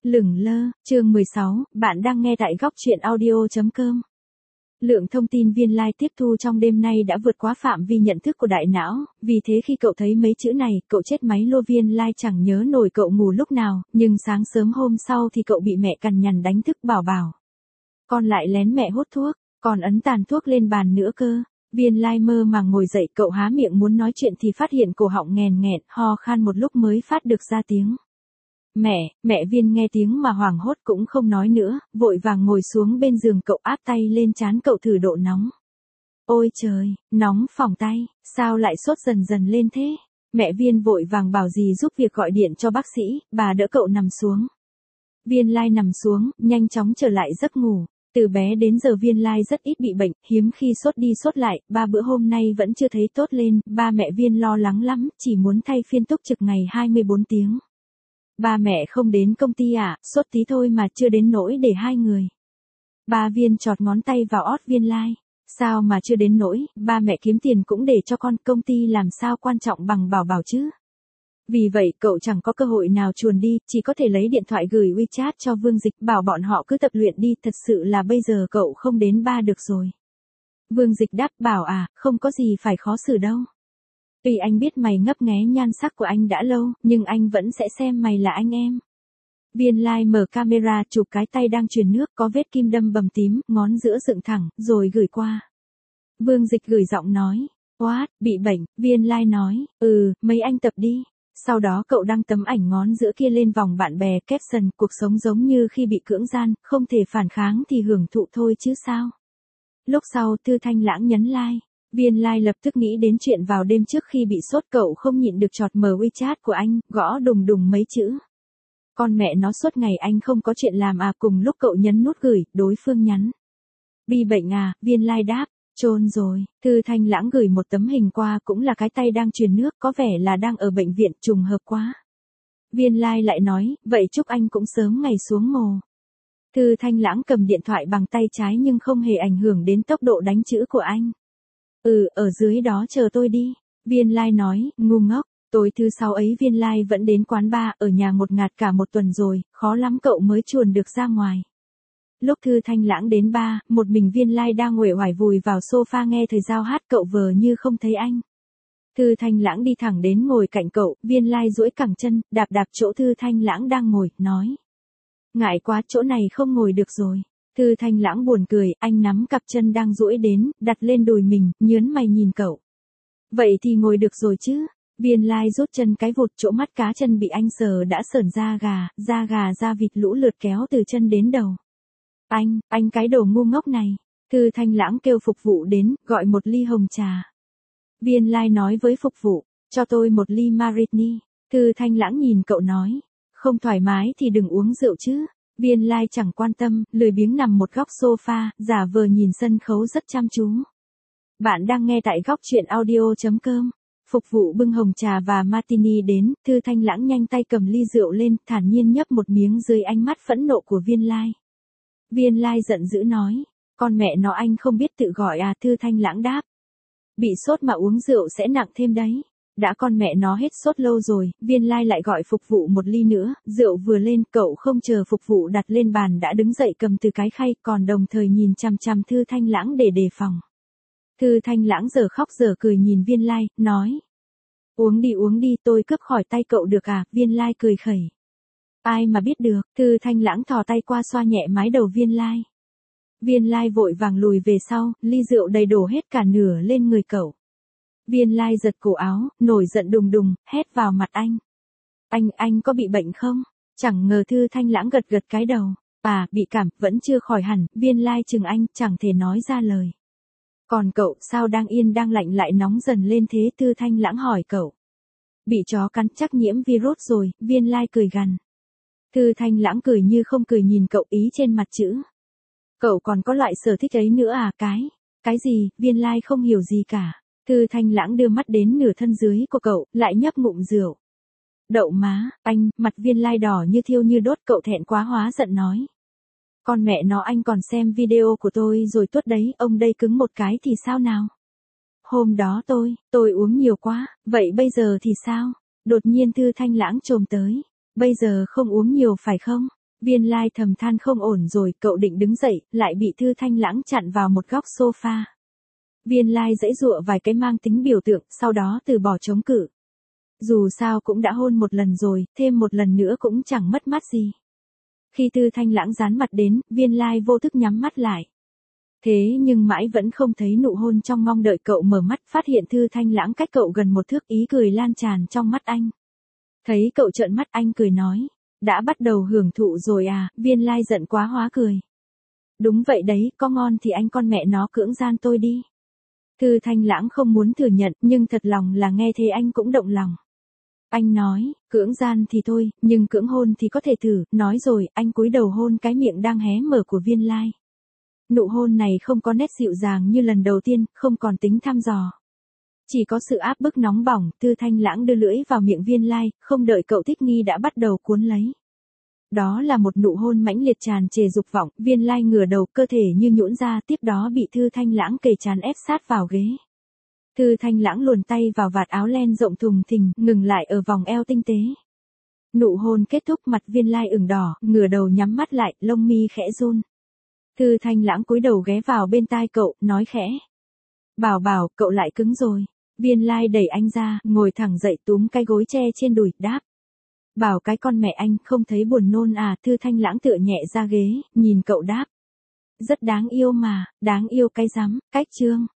Lửng lơ, chương 16, bạn đang nghe tại góc truyện audio.com. Lượng thông tin Viên Lai tiếp thu trong đêm nay đã vượt quá phạm vi nhận thức của đại não, vì thế khi cậu thấy mấy chữ này, cậu chết máy lô. Viên Lai chẳng nhớ nổi cậu ngủ lúc nào, nhưng sáng sớm hôm sau thì cậu bị mẹ cằn nhằn đánh thức bảo. Con lại lén mẹ hút thuốc, còn ấn tàn thuốc lên bàn nữa cơ. Viên Lai mơ màng ngồi dậy, cậu há miệng muốn nói chuyện thì phát hiện cổ họng nghèn nghẹn, ho khan một lúc mới phát được ra tiếng. Mẹ Viên nghe tiếng mà hoảng hốt cũng không nói nữa, vội vàng ngồi xuống bên giường cậu, áp tay lên trán cậu thử độ nóng. Ôi trời, nóng phỏng tay, sao lại sốt dần dần lên thế? Mẹ Viên vội vàng bảo dì giúp việc gọi điện cho bác sĩ, bà đỡ cậu nằm xuống. Viên Lai nằm xuống, nhanh chóng trở lại giấc ngủ. Từ bé đến giờ Viên Lai rất ít bị bệnh, hiếm khi sốt đi sốt lại, 3 bữa hôm nay vẫn chưa thấy tốt lên, ba mẹ Viên lo lắng lắm, chỉ muốn thay phiên túc trực ngày 24 tiếng. Ba mẹ không đến công ty à, sốt tí thôi mà chưa đến nỗi để hai người. Ba Viên chọt ngón tay vào ót Viên Lai. Sao mà chưa đến nỗi, ba mẹ kiếm tiền cũng để cho con, công ty làm sao quan trọng bằng Bảo chứ. Vì vậy cậu chẳng có cơ hội nào chuồn đi, chỉ có thể lấy điện thoại gửi WeChat cho Vương Dịch, bảo bọn họ cứ tập luyện đi, thật sự là bây giờ cậu không đến ba được rồi. Vương Dịch đáp, bảo à, không có gì phải khó xử đâu. Tuy anh biết mày ngấp nghé nhan sắc của anh đã lâu, nhưng anh vẫn sẽ xem mày là anh em. Viên Lai mở camera chụp cái tay đang truyền nước, có vết kim đâm bầm tím, ngón giữa dựng thẳng, rồi gửi qua. Vương Dịch gửi giọng nói, what, bị bệnh. Viên Lai nói, mấy anh tập đi. Sau đó cậu đăng tấm ảnh ngón giữa kia lên vòng bạn bè, caption, cuộc sống giống như khi bị cưỡng gian, không thể phản kháng thì hưởng thụ thôi chứ sao. Lúc sau Thư Thanh Lãng nhấn like. Viên Lai lập tức nghĩ đến chuyện vào đêm trước khi bị sốt, cậu không nhịn được chọt mở WeChat của anh, gõ đùng đùng mấy chữ. Con mẹ nó, suốt ngày anh không có chuyện làm à? Cùng lúc cậu nhấn nút gửi, đối phương nhắn. Bị bệnh à? Viên Lai đáp, chôn rồi. Thư Thanh Lãng gửi một tấm hình qua, cũng là cái tay đang truyền nước, có vẻ là đang ở bệnh viện, trùng hợp quá. Viên Lai lại nói, vậy chúc anh cũng sớm ngày xuống mồ. Thư Thanh Lãng cầm điện thoại bằng tay trái nhưng không hề ảnh hưởng đến tốc độ đánh chữ của anh. Ở dưới đó chờ tôi đi. Viên Lai nói, ngu ngốc. Tối thứ Sáu ấy Viên Lai vẫn đến quán bar, ở nhà ngột ngạt cả một tuần rồi, khó lắm cậu mới chuồn được ra ngoài. Lúc Thư Thanh Lãng đến bar, một mình Viên Lai đang uể oải vùi vào sofa nghe thầy Giao hát, cậu vờ như không thấy anh. Thư Thanh Lãng đi thẳng đến ngồi cạnh cậu, Viên Lai duỗi cẳng chân, đạp chỗ Thư Thanh Lãng đang ngồi, nói. Ngại quá, chỗ này không ngồi được rồi. Thư Thanh Lãng buồn cười, anh nắm cặp chân đang duỗi đến, đặt lên đùi mình, nhớn mày nhìn cậu. Vậy thì ngồi được rồi chứ. Viên Lai rút chân cái vụt, chỗ mắt cá chân bị anh sờ đã sởn da gà da vịt lũ lượt kéo từ chân đến đầu. Anh cái đồ ngu ngốc này. Thư Thanh Lãng kêu phục vụ đến, gọi một ly hồng trà. Viên Lai nói với phục vụ, cho tôi một ly Martini. Thư Thanh Lãng nhìn cậu nói, không thoải mái thì đừng uống rượu chứ. Viên Lai chẳng quan tâm, lười biếng nằm một góc sofa, giả vờ nhìn sân khấu rất chăm chú. Bạn đang nghe tại góc truyện audio.com. Phục vụ bưng hồng trà và Martini đến, Thư Thanh Lãng nhanh tay cầm ly rượu lên, thản nhiên nhấp một miếng dưới ánh mắt phẫn nộ của Viên Lai. Viên Lai giận dữ nói, con mẹ nó, anh không biết tự gọi à? Thư Thanh Lãng đáp. Bị sốt mà uống rượu sẽ nặng thêm đấy. Đã con mẹ nó hết sốt lâu rồi. Viên Lai lại gọi phục vụ một ly nữa, rượu vừa lên, cậu không chờ phục vụ đặt lên bàn đã đứng dậy cầm từ cái khay, còn đồng thời nhìn chằm chằm Thư Thanh Lãng để đề phòng. Thư Thanh Lãng giờ khóc giờ cười nhìn Viên Lai, nói. Uống đi, tôi cướp khỏi tay cậu được à? Viên Lai cười khẩy. Ai mà biết được. Thư Thanh Lãng thò tay qua xoa nhẹ mái đầu Viên Lai. Viên Lai vội vàng lùi về sau, ly rượu đầy đổ hết cả nửa lên người cậu. Viên Lai giật cổ áo, nổi giận đùng đùng, hét vào mặt anh. Anh có bị bệnh không? Chẳng ngờ Thư Thanh Lãng gật cái đầu. À, bị cảm, vẫn chưa khỏi hẳn. Viên Lai chừng anh, chẳng thể nói ra lời. Còn cậu, sao đang yên đang lạnh lại nóng dần lên thế? Thư Thanh Lãng hỏi cậu. Bị chó cắn chắc nhiễm virus rồi. Viên Lai cười gằn. Thư Thanh Lãng cười như không cười nhìn cậu, ý trên mặt chữ. Cậu còn có loại sở thích ấy nữa à? Cái gì? Viên Lai không hiểu gì cả. Thư Thanh Lãng đưa mắt đến nửa thân dưới của cậu, lại nhấp ngụm rượu. Đậu má, anh. Mặt Viên Lai đỏ như thiêu như đốt, cậu thẹn quá hóa giận nói. Con mẹ nó, anh còn xem video của tôi rồi tuốt đấy, ông đây cứng một cái thì sao nào? Hôm đó tôi uống nhiều quá, vậy bây giờ thì sao? Đột nhiên Thư Thanh Lãng chồm tới. Bây giờ không uống nhiều phải không? Viên Lai thầm than không ổn rồi, cậu định đứng dậy, lại bị Thư Thanh Lãng chặn vào một góc sofa. Viên Lai giãy giụa vài cái mang tính biểu tượng, sau đó từ bỏ chống cự. Dù sao cũng đã hôn một lần rồi, thêm một lần nữa cũng chẳng mất mát gì. Khi Thư Thanh Lãng dán mặt đến, Viên Lai vô thức nhắm mắt lại. Thế nhưng mãi vẫn không thấy nụ hôn trong mong đợi, cậu mở mắt phát hiện Thư Thanh Lãng cách cậu gần một thước, ý cười lan tràn trong mắt anh. Thấy cậu trợn mắt anh cười nói, đã bắt đầu hưởng thụ rồi à, Viên Lai giận quá hóa cười. Đúng vậy đấy, có ngon thì anh con mẹ nó cưỡng gian tôi đi. Thư Thanh Lãng không muốn thừa nhận, nhưng thật lòng là nghe thế anh cũng động lòng. Anh nói, cưỡng gian thì thôi, nhưng cưỡng hôn thì có thể thử, nói rồi, anh cúi đầu hôn cái miệng đang hé mở của Viên Lai. Nụ hôn này không có nét dịu dàng như lần đầu tiên, không còn tính thăm dò. Chỉ có sự áp bức nóng bỏng, Thư Thanh Lãng đưa lưỡi vào miệng Viên Lai, không đợi cậu thích nghi đã bắt đầu cuốn lấy. Đó là một nụ hôn mãnh liệt tràn trề dục vọng, Viên Lai ngửa đầu, cơ thể như nhũn ra, tiếp đó bị Thư Thanh Lãng kề trán ép sát vào ghế. Thư Thanh Lãng luồn tay vào vạt áo len rộng thùng thình, ngừng lại ở vòng eo tinh tế. Nụ hôn kết thúc, mặt Viên Lai ửng đỏ, ngửa đầu nhắm mắt lại, lông mi khẽ run. Thư Thanh Lãng cúi đầu ghé vào bên tai cậu, nói khẽ. Bảo bảo, cậu lại cứng rồi. Viên Lai đẩy anh ra, ngồi thẳng dậy túm cái gối tre trên đùi, đáp. Bảo cái con mẹ anh không thấy buồn nôn à, Thư Thanh Lãng tựa nhẹ ra ghế, nhìn cậu đáp. Rất đáng yêu mà, đáng yêu cái rắm, cách chương.